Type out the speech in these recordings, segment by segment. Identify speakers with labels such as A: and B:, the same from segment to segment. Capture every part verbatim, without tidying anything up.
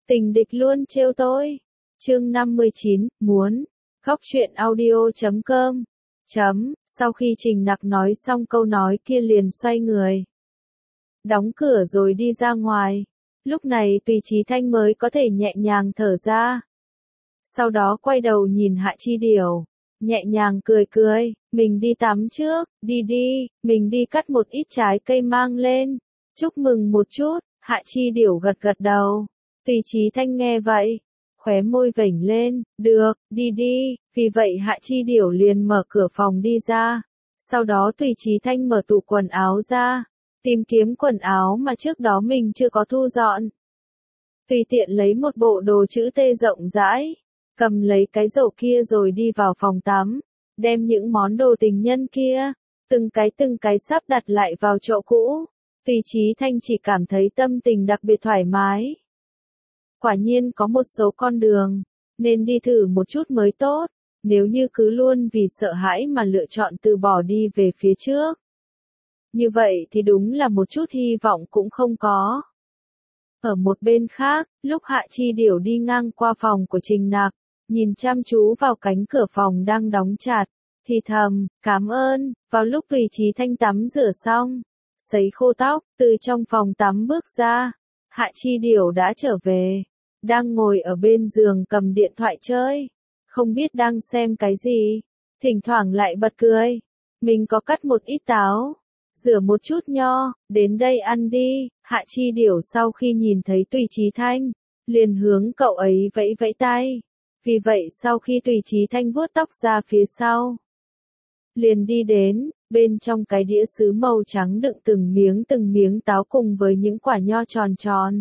A: Tình địch luôn trêu tôi. Chương năm mươi chín, muốn. Góc truyện audio chấm com. Chấm, sau khi Trình Nặc nói xong câu nói kia liền xoay người. Đóng cửa rồi đi ra ngoài. Lúc này Tùy Chí Thanh mới có thể nhẹ nhàng thở ra. Sau đó quay đầu nhìn Hạ Chi Điểu. Nhẹ nhàng cười cười, mình đi tắm trước, đi đi, mình đi cắt một ít trái cây mang lên. Chúc mừng một chút, Hạ Chi Điểu gật gật đầu. Tùy Chí Thanh nghe vậy, khóe môi vểnh lên, được, đi đi, vì vậy Hạ Chi Điểu liền mở cửa phòng đi ra. Sau đó Tùy Chí Thanh mở tủ quần áo ra, tìm kiếm quần áo mà trước đó mình chưa có thu dọn. Tùy tiện lấy một bộ đồ chữ T rộng rãi, cầm lấy cái rổ kia rồi đi vào phòng tắm, đem những món đồ tình nhân kia, từng cái từng cái sắp đặt lại vào chỗ cũ. Tùy Chí Thanh chỉ cảm thấy tâm tình đặc biệt thoải mái. Quả nhiên có một số con đường, nên đi thử một chút mới tốt, nếu như cứ luôn vì sợ hãi mà lựa chọn từ bỏ đi về phía trước. Như vậy thì đúng là một chút hy vọng cũng không có. Ở một bên khác, lúc Hạ Chi Điểu đi ngang qua phòng của Trình Nặc, nhìn chăm chú vào cánh cửa phòng đang đóng chặt, thì thầm, cảm ơn, vào lúc Tùy Chí Thanh tắm rửa xong, sấy khô tóc, từ trong phòng tắm bước ra, Hạ Chi Điểu đã trở về, đang ngồi ở bên giường cầm điện thoại chơi, không biết đang xem cái gì, thỉnh thoảng lại bật cười, mình có cắt một ít táo, rửa một chút nho, đến đây ăn đi. Hạ Chi Điểu sau khi nhìn thấy Tùy Chí Thanh, liền hướng cậu ấy vẫy vẫy tay, vì vậy sau khi Tùy Chí Thanh vuốt tóc ra phía sau, liền đi đến, bên trong cái đĩa sứ màu trắng đựng từng miếng từng miếng táo cùng với những quả nho tròn tròn.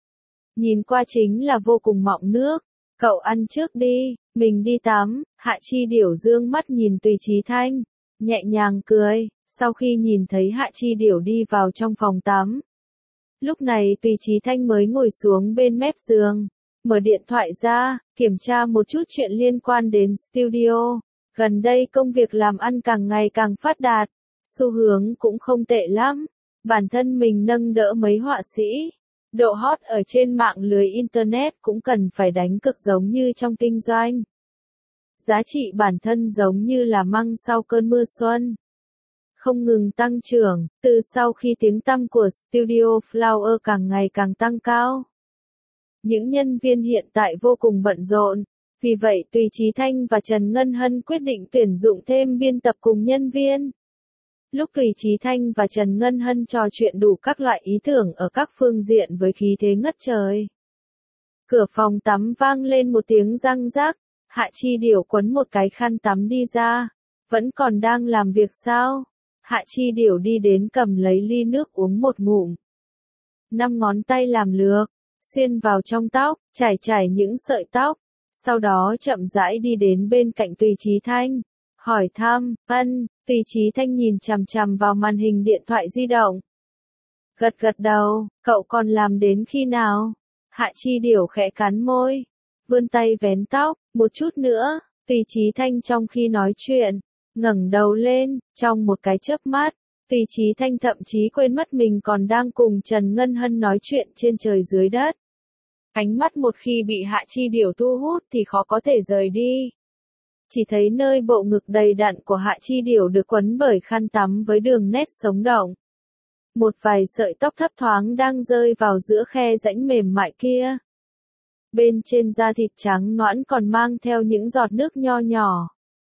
A: Nhìn qua chính là vô cùng mọng nước, cậu ăn trước đi, mình đi tắm. Hạ Chi Điểu dương mắt nhìn Tùy Chí Thanh, nhẹ nhàng cười, sau khi nhìn thấy Hạ Chi Điểu đi vào trong phòng tắm. Lúc này Tùy Chí Thanh mới ngồi xuống bên mép giường, mở điện thoại ra, kiểm tra một chút chuyện liên quan đến studio. Gần đây công việc làm ăn càng ngày càng phát đạt, xu hướng cũng không tệ lắm, bản thân mình nâng đỡ mấy họa sĩ. Độ hot ở trên mạng lưới Internet cũng cần phải đánh cực giống như trong kinh doanh. Giá trị bản thân giống như là măng sau cơn mưa xuân, không ngừng tăng trưởng, từ sau khi tiếng tăm của Studio Flower càng ngày càng tăng cao. Những nhân viên hiện tại vô cùng bận rộn, vì vậy Tùy Chí Thanh và Trần Ngân Hân quyết định tuyển dụng thêm biên tập cùng nhân viên. Lúc Tùy Chí Thanh và Trần Ngân Hân trò chuyện đủ các loại ý tưởng ở các phương diện với khí thế ngất trời. Cửa phòng tắm vang lên một tiếng răng rắc, Hạ Chi Điểu quấn một cái khăn tắm đi ra, vẫn còn đang làm việc sao? Hạ Chi Điểu đi đến cầm lấy ly nước uống một ngụm. Năm ngón tay làm lược, xuyên vào trong tóc, trải trải những sợi tóc, sau đó chậm rãi đi đến bên cạnh Tùy Chí Thanh, hỏi thăm, ân. Tùy Chí Thanh nhìn chằm chằm vào màn hình điện thoại di động. Gật gật đầu, cậu còn làm đến khi nào? Hạ Chi Điểu khẽ cắn môi, vươn tay vén tóc, một chút nữa. Tùy Chí Thanh trong khi nói chuyện, ngẩng đầu lên, trong một cái chớp mắt, Tùy Chí Thanh thậm chí quên mất mình còn đang cùng Trần Ngân Hân nói chuyện trên trời dưới đất. Ánh mắt một khi bị Hạ Chi Điểu thu hút thì khó có thể rời đi. Chỉ thấy nơi bộ ngực đầy đặn của Hạ Chi Điểu được quấn bởi khăn tắm với đường nét sống động. Một vài sợi tóc thấp thoáng đang rơi vào giữa khe rãnh mềm mại kia. Bên trên da thịt trắng nõn còn mang theo những giọt nước nho nhỏ.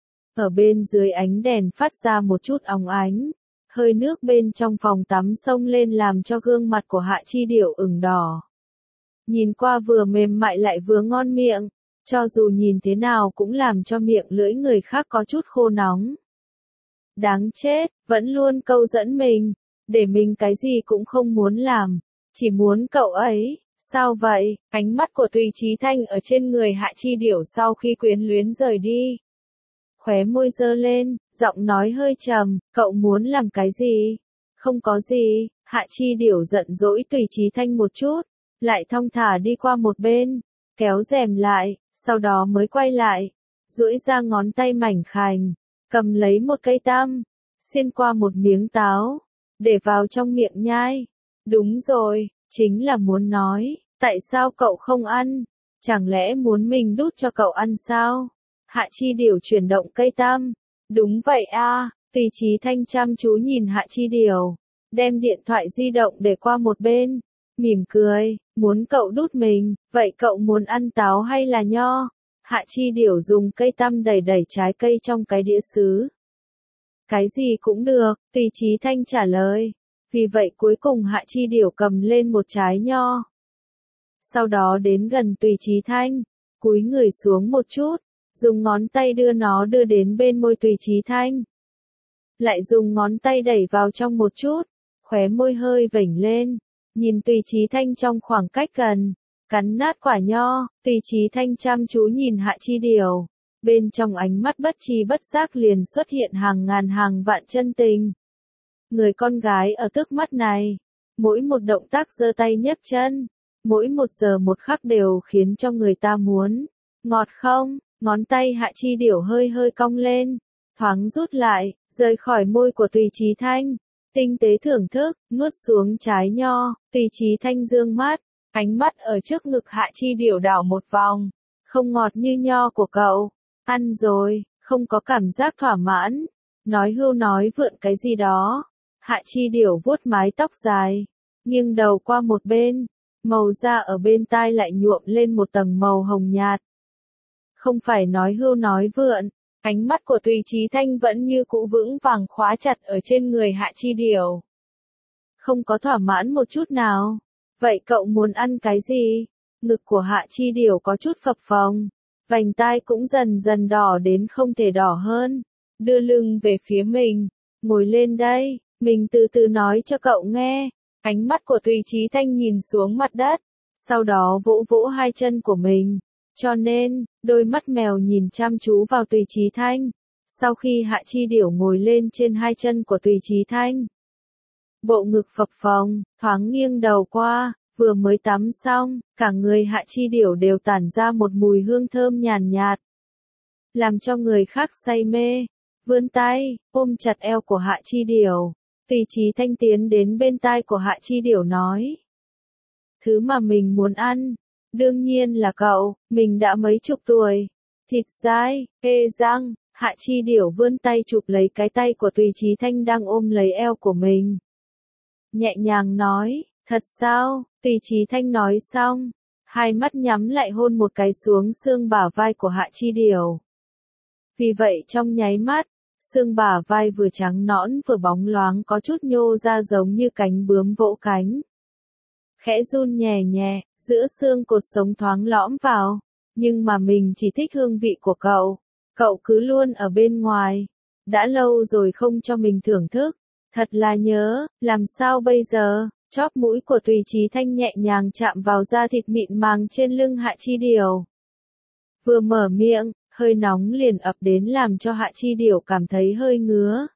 A: Ở bên dưới ánh đèn phát ra một chút óng ánh. Hơi nước bên trong phòng tắm xông lên làm cho gương mặt của Hạ Chi Điểu ửng đỏ. Nhìn qua vừa mềm mại lại vừa ngon miệng. Cho dù nhìn thế nào cũng làm cho miệng lưỡi người khác có chút khô nóng. Đáng chết, vẫn luôn câu dẫn mình, để mình cái gì cũng không muốn làm, chỉ muốn cậu ấy. Sao vậy? Ánh mắt của Tùy Chí Thanh ở trên người Hạ Chi Điểu sau khi quyến luyến rời đi. Khóe môi giơ lên, giọng nói hơi trầm, cậu muốn làm cái gì? Không có gì. Hạ Chi Điểu giận dỗi Tùy Chí Thanh một chút, lại thong thả đi qua một bên, kéo rèm lại, sau đó mới quay lại, duỗi ra ngón tay mảnh khảnh, cầm lấy một cây tăm, xiên qua một miếng táo, để vào trong miệng nhai. Đúng rồi, chính là muốn nói, Tại sao cậu không ăn? Chẳng lẽ muốn mình đút cho cậu ăn sao? Hạ Chi Điểu chuyển động cây tam. Đúng vậy a. Tùy Chí Thanh chăm chú nhìn Hạ Chi Điểu, đem điện thoại di động để qua một bên, mỉm cười, muốn cậu đút mình, vậy cậu muốn ăn táo hay là nho? Hạ Chi Điểu dùng cây tăm đẩy đẩy trái cây trong cái đĩa sứ. Cái gì cũng được, Tùy Chí Thanh trả lời. Vì vậy cuối cùng Hạ Chi Điểu cầm lên một trái nho. Sau đó đến gần Tùy Chí Thanh, cúi người xuống một chút, dùng ngón tay đưa nó đưa đến bên môi Tùy Chí Thanh. Lại dùng ngón tay đẩy vào trong một chút, khóe môi hơi vểnh lên, nhìn Tùy Chí Thanh trong khoảng cách gần, cắn nát quả nho, Tùy Chí Thanh chăm chú nhìn Hạ Chi Điểu, bên trong ánh mắt bất tri bất giác liền xuất hiện hàng ngàn hàng vạn chân tình. Người con gái ở trước mắt này, mỗi một động tác giơ tay nhấc chân, mỗi một giờ một khắc đều khiến cho người ta muốn, ngọt không? Ngón tay Hạ Chi Điểu hơi hơi cong lên, thoáng rút lại, rời khỏi môi của Tùy Chí Thanh, tinh tế thưởng thức, nuốt xuống trái nho, Tùy Chí Thanh dương mắt, ánh mắt ở trước ngực Hạ Chi Điểu đảo một vòng, không ngọt như nho của cậu, ăn rồi, không có cảm giác thỏa mãn, nói hưu nói vượn cái gì đó. Hạ Chi Điểu vuốt mái tóc dài, nghiêng đầu qua một bên, màu da ở bên tai lại nhuộm lên một tầng màu hồng nhạt. Không phải nói hưu nói vượn, ánh mắt của Tùy Chí Thanh vẫn như cũ vững vàng khóa chặt ở trên người Hạ Chi Điểu. Không có thỏa mãn một chút nào. Vậy cậu muốn ăn cái gì? Ngực của Hạ Chi Điểu có chút phập phồng, vành tai cũng dần dần đỏ đến không thể đỏ hơn, đưa lưng về phía mình, ngồi lên đây, mình từ từ nói cho cậu nghe. Ánh mắt của Tùy Chí Thanh nhìn xuống mặt đất, sau đó vỗ vỗ hai chân của mình. Cho nên, đôi mắt mèo nhìn chăm chú vào Tùy Chí Thanh. Sau khi Hạ Chi Điểu ngồi lên trên hai chân của Tùy Chí Thanh, bộ ngực phập phồng, thoáng nghiêng đầu qua, vừa mới tắm xong, cả người Hạ Chi Điểu đều tản ra một mùi hương thơm nhàn nhạt, làm cho người khác say mê. Vươn tay, ôm chặt eo của Hạ Chi Điểu, Tùy Chí Thanh tiến đến bên tai của Hạ Chi Điểu nói. Thứ mà mình muốn ăn, đương nhiên là cậu, mình đã mấy chục tuổi. Thịt dai, ê răng, Hạ Chi Điểu vươn tay chụp lấy cái tay của Tùy Chí Thanh đang ôm lấy eo của mình. Nhẹ nhàng nói, thật sao? Tùy Chí Thanh nói xong, hai mắt nhắm lại hôn một cái xuống xương bả vai của Hạ Chi Điểu. Vì vậy trong nháy mắt, xương bả vai vừa trắng nõn vừa bóng loáng có chút nhô ra giống như cánh bướm vỗ cánh. Khẽ run nhẹ nhẹ, giữa xương cột sống thoáng lõm vào, nhưng mà mình chỉ thích hương vị của cậu, cậu cứ luôn ở bên ngoài, đã lâu rồi không cho mình thưởng thức, thật là nhớ, làm sao bây giờ? Chóp mũi của Tùy Chí Thanh nhẹ nhàng chạm vào da thịt mịn màng trên lưng Hạ Chi Điểu. Vừa mở miệng, hơi nóng liền ập đến làm cho Hạ Chi Điểu cảm thấy hơi ngứa.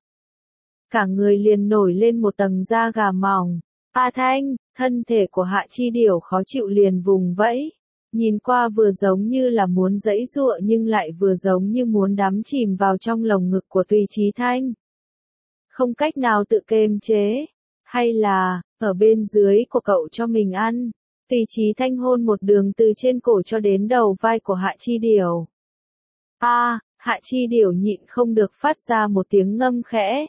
A: Cả người liền nổi lên một tầng da gà mỏng. A Thanh, thân thể của Hạ Chi Điểu khó chịu liền vùng vẫy. Nhìn qua vừa giống như là muốn giãy giụa nhưng lại vừa giống như muốn đắm chìm vào trong lồng ngực của Tùy Chí Thanh. Không cách nào tự kiềm chế. Hay là, ở bên dưới của cậu cho mình ăn. Tùy Chí Thanh hôn một đường từ trên cổ cho đến đầu vai của Hạ Chi Điểu. A, à, Hạ Chi Điểu nhịn không được phát ra một tiếng ngâm khẽ.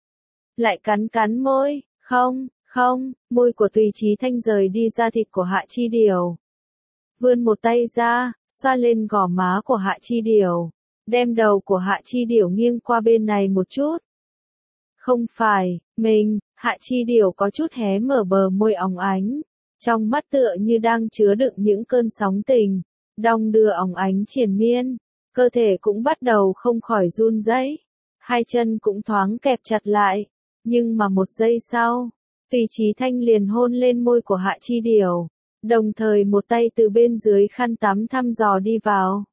A: Lại cắn cắn môi, không, không, môi của Tùy Chí Thanh rời đi da thịt của Hạ Chi Điểu. Vươn một tay ra, xoa lên gò má của Hạ Chi Điểu, đem đầu của Hạ Chi Điểu nghiêng qua bên này một chút. Không phải, mình, Hạ Chi Điểu có chút hé mở bờ môi óng ánh, trong mắt tựa như đang chứa đựng những cơn sóng tình, đong đưa óng ánh triền miên, cơ thể cũng bắt đầu không khỏi run rẩy, hai chân cũng thoáng kẹp chặt lại, nhưng mà một giây sau, Tùy Chí Thanh liền hôn lên môi của Hạ Chi Điểu, đồng thời một tay từ bên dưới khăn tắm thăm dò đi vào.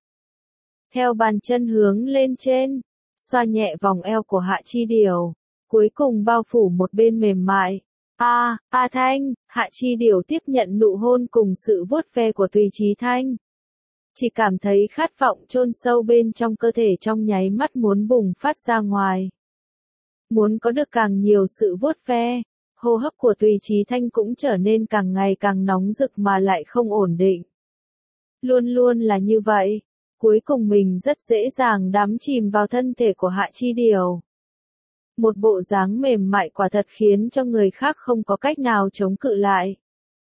A: Theo bàn chân hướng lên trên, xoa nhẹ vòng eo của Hạ Chi Điểu, cuối cùng bao phủ một bên mềm mại. A, A Thanh, Hạ Chi Điểu tiếp nhận nụ hôn cùng sự vuốt ve của Tùy Chí Thanh. Chỉ cảm thấy khát vọng chôn sâu bên trong cơ thể trong nháy mắt muốn bùng phát ra ngoài. Muốn có được càng nhiều sự vuốt ve, Hô hấp của Tùy Chí Thanh cũng trở nên càng ngày càng nóng rực mà lại không ổn định. Luôn luôn là như vậy. Cuối cùng mình rất dễ dàng đắm chìm vào thân thể của Hạ Chi Điều. Một bộ dáng mềm mại quả thật khiến cho người khác không có cách nào chống cự lại.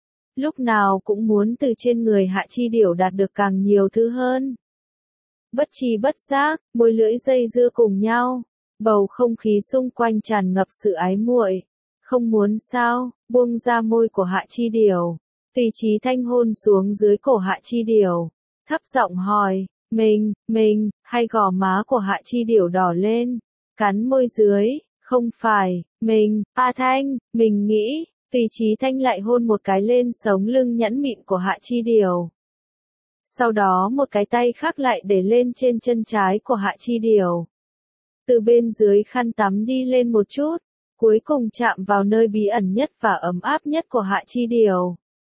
A: Lúc nào cũng muốn từ trên người Hạ Chi Điều đạt được càng nhiều thứ hơn. Bất tri bất giác, môi lưỡi dây dưa cùng nhau, bầu không khí xung quanh tràn ngập sự ái muội. Không muốn sao, buông ra môi của Hạ Chi Điều. Tùy Chí Thanh hôn xuống dưới cổ Hạ Chi Điều, thấp giọng hỏi, mình, mình, hay gò má của Hạ Chi Điều đỏ lên, cắn môi dưới, không phải, mình, A Thanh, mình nghĩ, Tùy Chí Thanh lại hôn một cái lên sống lưng nhẵn mịn của Hạ Chi Điều. Sau đó một cái tay khác lại để lên trên chân trái của Hạ Chi Điều. Từ bên dưới khăn tắm đi lên một chút, cuối cùng chạm vào nơi bí ẩn nhất và ấm áp nhất của Hạ Chi Điều.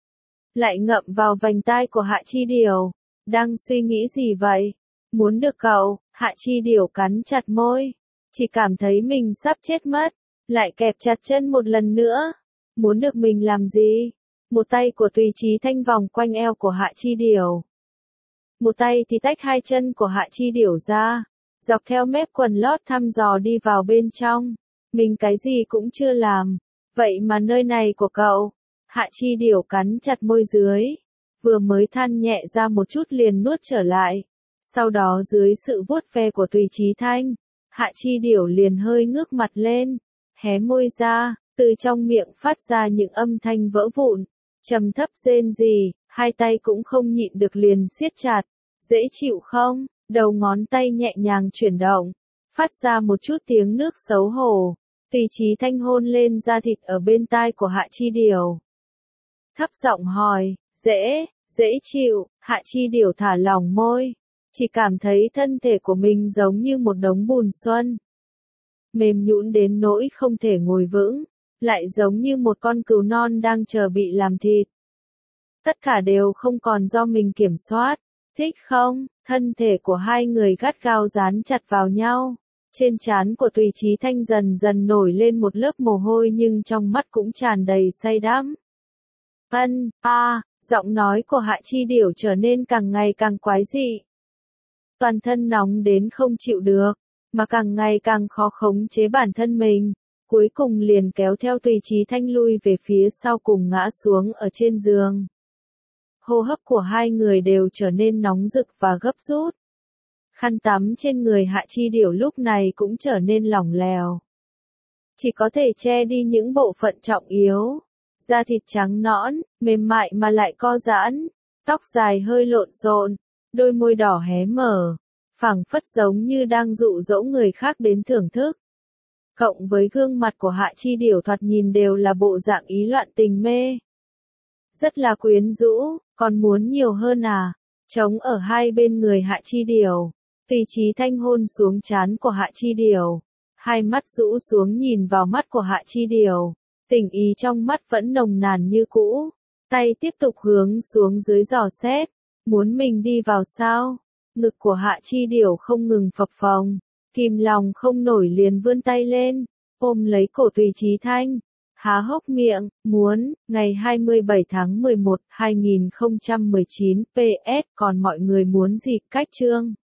A: Lại ngậm vào vành tai của Hạ Chi Điều. Đang suy nghĩ gì vậy? Muốn được cậu, Hạ Chi Điều cắn chặt môi. Chỉ cảm thấy mình sắp chết mất. Lại kẹp chặt chân một lần nữa. Muốn được mình làm gì? Một tay của Tùy Chí Thanh vòng quanh eo của Hạ Chi Điều. Một tay thì tách hai chân của Hạ Chi Điều ra. Dọc theo mép quần lót thăm dò đi vào bên trong. Mình cái gì cũng chưa làm. Vậy mà nơi này của cậu. Hạ Chi Điều cắn chặt môi dưới. Vừa mới than nhẹ ra một chút liền nuốt trở lại. Sau đó dưới sự vuốt ve của Tùy Chí Thanh, Hạ Chi Điều liền hơi ngước mặt lên, hé môi ra, từ trong miệng phát ra những âm thanh vỡ vụn, trầm thấp rên rỉ, hai tay cũng không nhịn được liền siết chặt. Dễ chịu không? Đầu ngón tay nhẹ nhàng chuyển động, phát ra một chút tiếng nước xấu hổ. Tùy Chí Thanh hôn lên da thịt ở bên tai của Hạ Chi Điều. Thấp giọng hỏi, dễ, dễ chịu, Hạ Chi Điều thả lỏng môi, chỉ cảm thấy thân thể của mình giống như một đống bùn xuân. Mềm nhũn đến nỗi không thể ngồi vững, lại giống như một con cừu non đang chờ bị làm thịt. Tất cả đều không còn do mình kiểm soát, thích không? Thân thể của hai người gắt gao dán chặt vào nhau. Trên trán của Tùy Chí Thanh dần dần nổi lên một lớp mồ hôi nhưng trong mắt cũng tràn đầy say đắm. Ân, a, giọng nói của Hạ Chi Điều trở nên càng ngày càng quái dị. Toàn thân nóng đến không chịu được, mà càng ngày càng khó khống chế bản thân mình, cuối cùng liền kéo theo Tùy Chí Thanh lui về phía sau cùng ngã xuống ở trên giường. Hô hấp của hai người đều trở nên nóng rực và gấp rút. Khăn tắm trên người Hạ Chi Điều lúc này cũng trở nên lỏng lẻo. Chỉ có thể che đi những bộ phận trọng yếu. Da thịt trắng nõn, mềm mại mà lại co giãn, tóc dài hơi lộn xộn, đôi môi đỏ hé mở, phảng phất giống như đang dụ dỗ người khác đến thưởng thức. Cộng với gương mặt của Hạ Chi Điều thoạt nhìn đều là bộ dạng ý loạn tình mê. Rất là quyến rũ, còn muốn nhiều hơn à? Trống ở hai bên người Hạ Chi Điều. Tùy Chí Thanh hôn xuống trán của Hạ Chi Điều. Hai mắt rũ xuống nhìn vào mắt của Hạ Chi Điều. Tình ý trong mắt vẫn nồng nàn như cũ. Tay tiếp tục hướng xuống dưới dò xét. Muốn mình đi vào sao? Ngực của Hạ Chi Điều không ngừng phập phồng. Kìm lòng không nổi liền vươn tay lên. Ôm lấy cổ Tùy Chí Thanh. Há hốc miệng, muốn, ngày hai mươi bảy tháng mười một, hai nghìn không trăm mười chín, pê ét, còn mọi người muốn gì, cách chương.